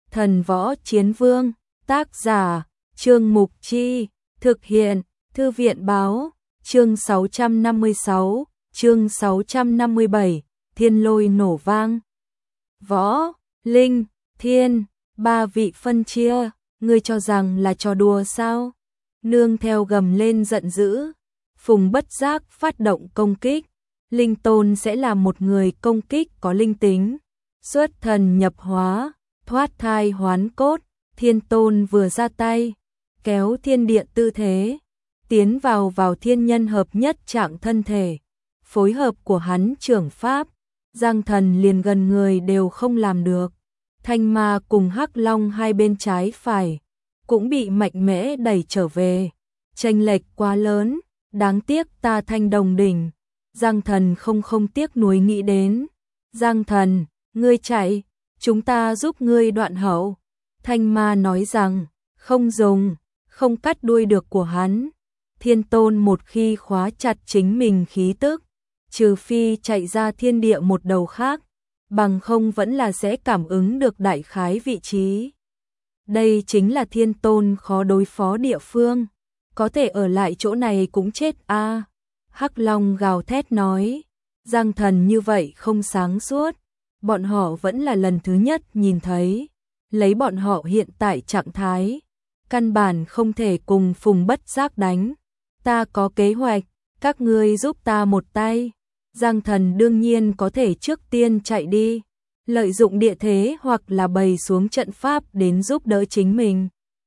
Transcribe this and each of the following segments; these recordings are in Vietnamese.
Thần Võ Chiến Vương, tác giả, Trương Mục Chi, thực hiện, Thư viện Báo, chương 656, chương 657, Thiên Lôi nổ vang. Võ, Linh, Thiên, ba vị phân chia, ngươi cho rằng là trò đùa sao? Nương theo gầm lên giận dữ, Phùng Bất Giác phát động công kích. Linh Tôn sẽ là một người công kích có linh tính, xuất thần nhập hóa, thoát thai hoán cốt. Thiên Tôn vừa ra tay, kéo thiên địa tư thế, tiến vào thiên nhân hợp nhất trạng thân thể. Phối hợp của hắn trưởng pháp, Giang Thần liền gần người đều không làm được. Thanh Ma cùng Hắc Long hai bên trái phải cũng bị mạnh mẽ đẩy trở về. Chênh lệch quá lớn, đáng tiếc ta thanh đồng đỉnh. Giang Thần không tiếc nuối nghĩ đến. Giang Thần, ngươi chạy, chúng ta giúp ngươi đoạn hậu. Thanh Ma nói rằng, không dùng, không cắt đuôi được của hắn. Thiên Tôn một khi khóa chặt chính mình khí tức, trừ phi chạy ra thiên địa một đầu khác, bằng không vẫn là sẽ cảm ứng được đại khái vị trí. Đây chính là Thiên Tôn khó đối phó địa phương, có thể ở lại chỗ này cũng chết a. Hắc Long gào thét nói, Giang Thần như vậy không sáng suốt, bọn họ vẫn là lần thứ nhất nhìn thấy, lấy bọn họ hiện tại trạng thái, căn bản không thể cùng Phùng Bất Giác đánh. Ta có kế hoạch, các ngươi giúp ta một tay. Giang Thần đương nhiên có thể trước tiên chạy đi, lợi dụng địa thế hoặc là bày xuống trận pháp đến giúp đỡ chính mình.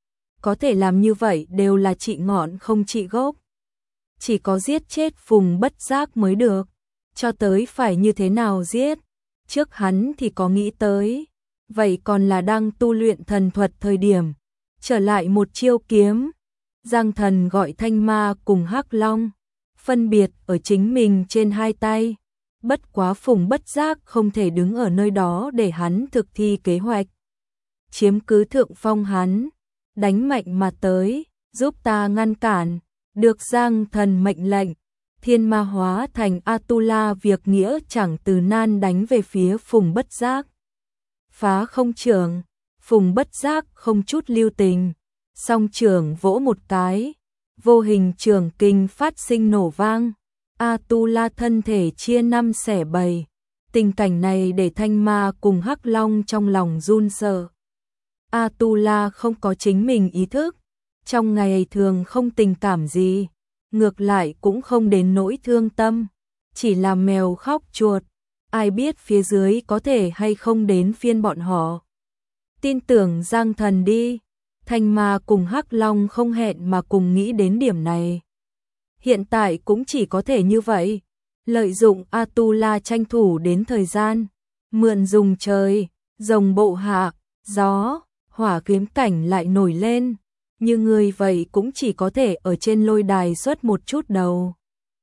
Có thể làm như vậy đều là trị ngọn không trị gốc. Chỉ có giết chết Phùng Bất Giác mới được. Cho tới phải như thế nào giết? Trước hắn thì có nghĩ tới. Vậy còn là đang tu luyện thần thuật thời điểm. Trở lại một chiêu kiếm. Giang Thần gọi Thanh Ma cùng Hắc Long, phân biệt ở chính mình trên hai tay. Bất quá Phùng Bất Giác không thể đứng ở nơi đó để hắn thực thi kế hoạch. Chiếm cứ thượng phong hắn, đánh mạnh mà tới, giúp ta ngăn cản. Được Giang Thần mệnh lệnh, thiên ma hóa thành Atula việc nghĩa chẳng từ nan đánh về phía Phùng Bất Giác. Phá không trưởng, Phùng Bất Giác không chút lưu tình, song trưởng vỗ một cái, vô hình trưởng kinh phát sinh nổ vang. Atula thân thể chia năm xẻ bảy. Tình cảnh này để Thanh Ma cùng Hắc Long trong lòng run sợ. Atula không có chính mình ý thức, trong ngày thường không tình cảm gì, ngược lại cũng không đến nỗi thương tâm, chỉ là mèo khóc chuột, ai biết phía dưới có thể hay không đến phiên bọn họ. Tin tưởng Giang Thần đi. Thanh Ma cùng Hắc Long không hẹn mà cùng nghĩ đến điểm này. Hiện tại cũng chỉ có thể như vậy, lợi dụng Atula tranh thủ đến thời gian, mượn dùng trời, rồng bộ hạ, gió, hỏa kiếm cảnh lại nổi lên. Như người vậy cũng chỉ có thể ở trên lôi đài xuất một chút đầu.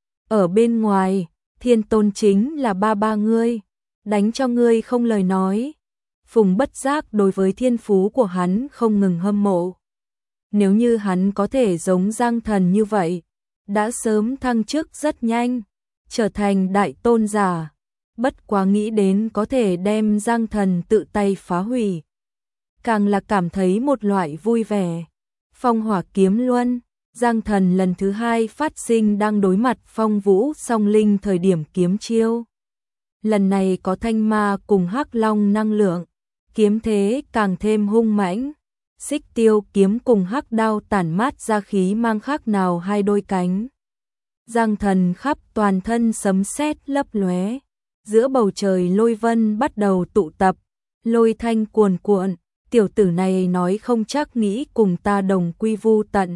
Ở bên ngoài, Thiên Tôn chính là ba ngươi, đánh cho ngươi không lời nói. Phùng Bất Giác đối với thiên phú của hắn không ngừng hâm mộ. Nếu như hắn có thể giống Giang Thần như vậy, đã sớm thăng chức rất nhanh, trở thành đại tôn giả. Bất quá nghĩ đến có thể đem Giang Thần tự tay phá hủy, càng là cảm thấy một loại vui vẻ. Phong Hỏa Kiếm Luân, Giang Thần lần thứ hai phát sinh đang đối mặt Phong Vũ Song Linh thời điểm kiếm chiêu. Lần này có Thanh Ma cùng Hắc Long năng lượng, kiếm thế càng thêm hung mãnh. Xích Tiêu kiếm cùng Hắc Đao tản mát ra khí mang khác nào hai đôi cánh. Giang Thần khắp toàn thân sấm sét lấp lóe, giữa bầu trời lôi vân bắt đầu tụ tập, lôi thanh cuồn cuộn. Tiểu tử này nói không chắc nghĩ cùng ta đồng quy vu tận.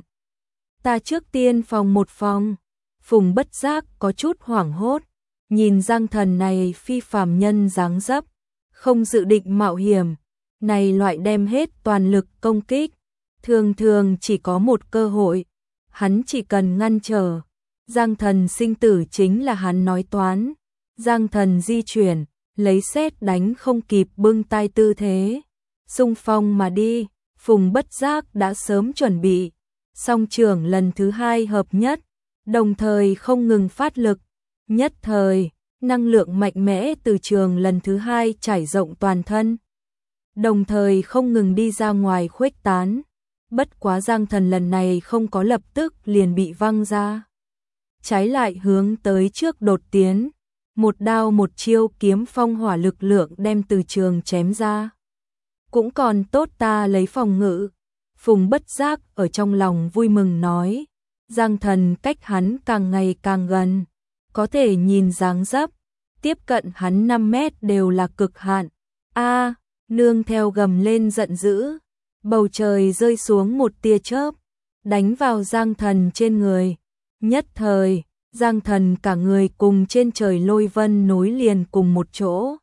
Ta trước tiên phòng một phòng. Phùng Bất Giác có chút hoảng hốt, nhìn Giang Thần này phi phàm nhân dáng dấp, không dự định mạo hiểm, này loại đem hết toàn lực công kích, thường chỉ có một cơ hội, hắn chỉ cần ngăn trở. Giang Thần sinh tử chính là hắn nói toán. Giang Thần di chuyển, lấy sét đánh không kịp bưng tay tư thế, xung phong mà đi. Phùng Bất Giác đã sớm chuẩn bị, song trưởng lần thứ hai hợp nhất, đồng thời không ngừng phát lực. Nhất thời, năng lượng mạnh mẽ từ trường lần thứ hai trải rộng toàn thân. đồng thời không ngừng đi ra ngoài khuếch tán. Bất quá Giang Thần lần này không có lập tức liền bị văng ra. Trái lại hướng tới trước đột tiến, một đao một chiêu kiếm phong hỏa lực lượng đem từ trường chém ra. Cũng còn tốt ta lấy phòng ngự. Phùng Bất Giác ở trong lòng vui mừng nói, Giang Thần cách hắn càng ngày càng gần, có thể nhìn dáng dấp, tiếp cận hắn 5 mét đều là cực hạn. A, nương theo gầm lên giận dữ, bầu trời rơi xuống một tia chớp, đánh vào Giang Thần trên người. Nhất thời, Giang Thần cả người cùng trên trời lôi vân nối liền cùng một chỗ.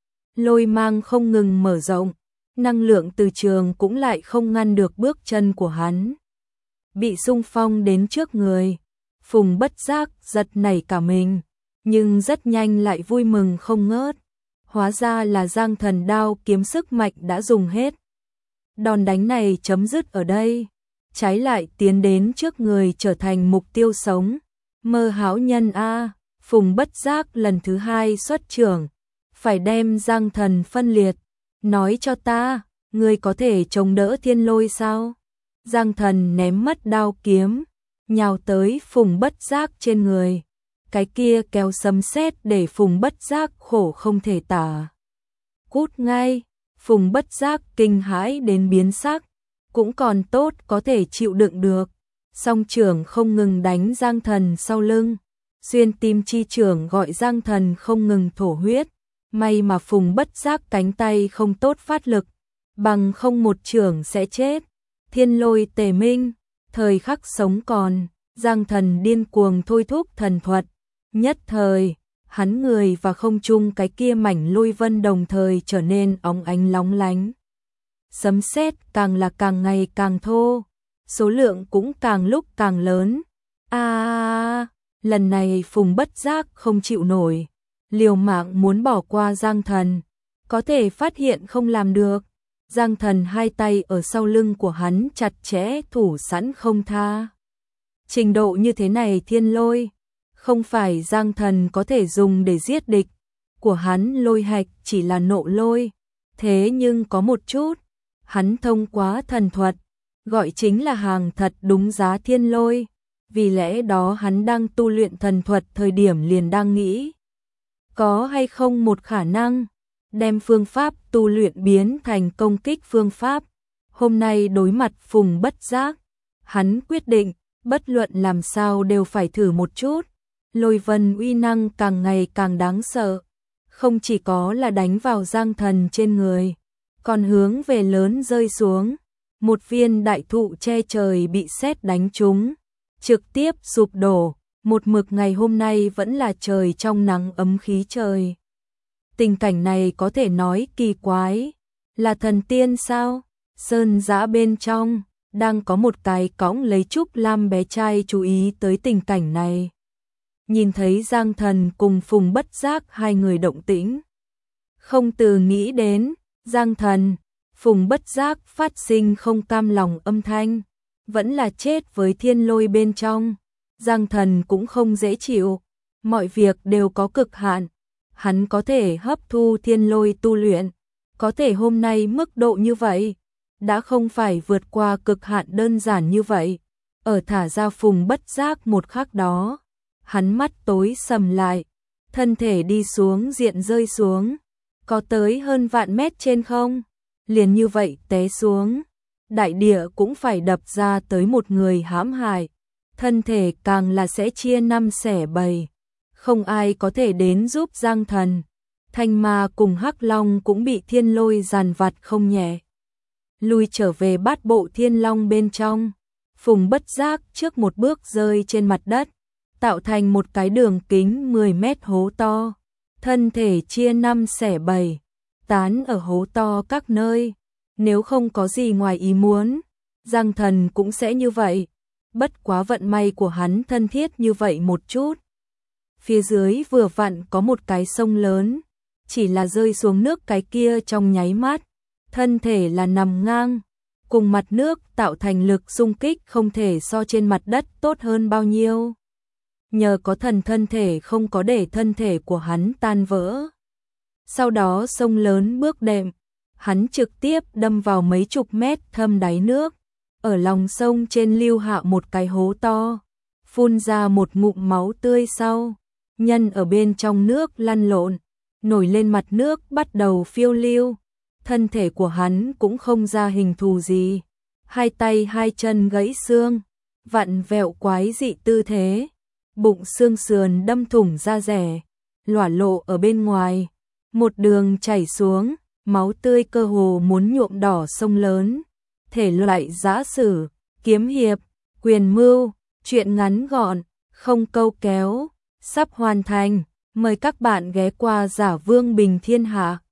Lôi mang không ngừng mở rộng, năng lượng từ trường cũng lại không ngăn được bước chân của hắn. Bị xung phong đến trước người, Phùng Bất Giác giật nảy cả mình, nhưng rất nhanh lại vui mừng không ngớt. Hóa ra là Giang Thần đao kiếm sức mạnh đã dùng hết. Đòn đánh này chấm dứt ở đây, trái lại tiến đến trước người trở thành mục tiêu sống. Mơ hão nhân a, Phùng Bất Giác lần thứ 2 xuất trưởng, phải đem Giang Thần phân liệt. Nói cho ta, ngươi có thể chống đỡ thiên lôi sao? Giang Thần ném mất đao kiếm, nhào tới Phùng Bất Giác trên người. Cái kia kéo sấm sét để Phùng Bất Giác khổ không thể tả. Cút ngay, Phùng Bất Giác kinh hãi đến biến sắc, cũng còn tốt có thể chịu đựng được. Song trưởng không ngừng đánh Giang Thần sau lưng, xuyên tim chi trưởng gọi Giang Thần không ngừng thổ huyết. May mà Phùng Bất Giác cánh tay không tốt phát lực, bằng không một trưởng sẽ chết. Thiên lôi tề minh, thời khắc sống còn, Giang Thần điên cuồng thôi thúc thần thuật. Nhất thời, hắn người và không trung cái kia mảnh lôi vân đồng thời trở nên óng ánh lóng lánh. Sấm sét càng là càng ngày càng thô, số lượng cũng càng lúc càng lớn. Lần này Phùng Bất Giác không chịu nổi, liều mạng muốn bỏ qua Giang Thần, có thể phát hiện không làm được. Giang Thần hai tay ở sau lưng của hắn chặt chẽ thủ sẵn không tha. Trình độ như thế này thiên lôi, không phải Giang Thần có thể dùng để giết địch. Của hắn lôi hạch chỉ là nộ lôi, thế nhưng có một chút, hắn thông qua thần thuật, gọi chính là hàng thật đúng giá thiên lôi. Vì lẽ đó hắn đang tu luyện thần thuật thời điểm liền đang nghĩ, có hay không một khả năng đem phương pháp tu luyện biến thành công kích phương pháp. Hôm nay đối mặt Phùng Bất Giác, hắn quyết định, bất luận làm sao đều phải thử một chút. Lôi vân uy năng càng ngày càng đáng sợ, không chỉ có là đánh vào Giang Thần trên người, còn hướng về lớn rơi xuống. Một viên đại thụ che trời bị sét đánh trúng, trực tiếp sụp đổ. Một mực ngày hôm nay vẫn là trời trong nắng ấm khí trời. Tình cảnh này có thể nói kỳ quái, là thần tiên sao? Sơn giã bên trong, đang có một cái cõng lấy Trúc Lam bé trai chú ý tới tình cảnh này. Nhìn thấy Giang Thần cùng Phùng Bất Giác hai người động tĩnh, không từ nghĩ đến, Giang Thần, Phùng Bất Giác phát sinh không cam lòng âm thanh, vẫn là chết với thiên lôi bên trong. Giang Thần cũng không dễ chịu, mọi việc đều có cực hạn, hắn có thể hấp thu thiên lôi tu luyện, có thể hôm nay mức độ như vậy, đã không phải vượt qua cực hạn đơn giản như vậy. Ở thả ra Phùng Bất Giác một khắc đó, hắn mắt tối sầm lại, thân thể đi xuống diện rơi xuống, có tới hơn vạn mét trên không, liền như vậy té xuống, đại địa cũng phải đập ra tới một người hãm hại. Thân thể càng là sẽ chia năm xẻ bảy, không ai có thể đến giúp Giang Thần. Thanh Ma cùng Hắc Long cũng bị thiên lôi giàn vặt không nhẹ, lui trở về bát bộ thiên long bên trong. Phùng Bất Giác trước một bước rơi trên mặt đất, tạo thành một cái đường kính 10 mét hố to, thân thể chia năm xẻ bảy, tán ở hố to các nơi. Nếu không có gì ngoài ý muốn, Giang Thần cũng sẽ như vậy. Bất quá vận may của hắn thân thiết như vậy một chút. Phía dưới vừa vặn có một cái sông lớn, chỉ là rơi xuống nước cái kia trong nháy mắt, thân thể là nằm ngang, cùng mặt nước tạo thành lực xung kích không thể so trên mặt đất tốt hơn bao nhiêu. Nhờ có thần thân thể không có để thân thể của hắn tan vỡ. Sau đó sông lớn bước đệm, hắn trực tiếp đâm vào mấy chục mét thâm đáy nước. Ở lòng sông trên lưu hạ một cái hố to, phun ra một ngụm máu tươi sau. Nhân ở bên trong nước lăn lộn, nổi lên mặt nước bắt đầu phiêu lưu. Thân thể của hắn cũng không ra hình thù gì. Hai tay hai chân gãy xương, vặn vẹo quái dị tư thế. Bụng xương sườn đâm thủng da rẻ, lỏa lộ ở bên ngoài. Một đường chảy xuống, máu tươi cơ hồ muốn nhuộm đỏ sông lớn. Thể loại giã sử, kiếm hiệp, quyền mưu, truyện ngắn gọn, không câu kéo, sắp hoàn thành. Mời các bạn ghé qua Giả Vương Bình Thiên Hạ.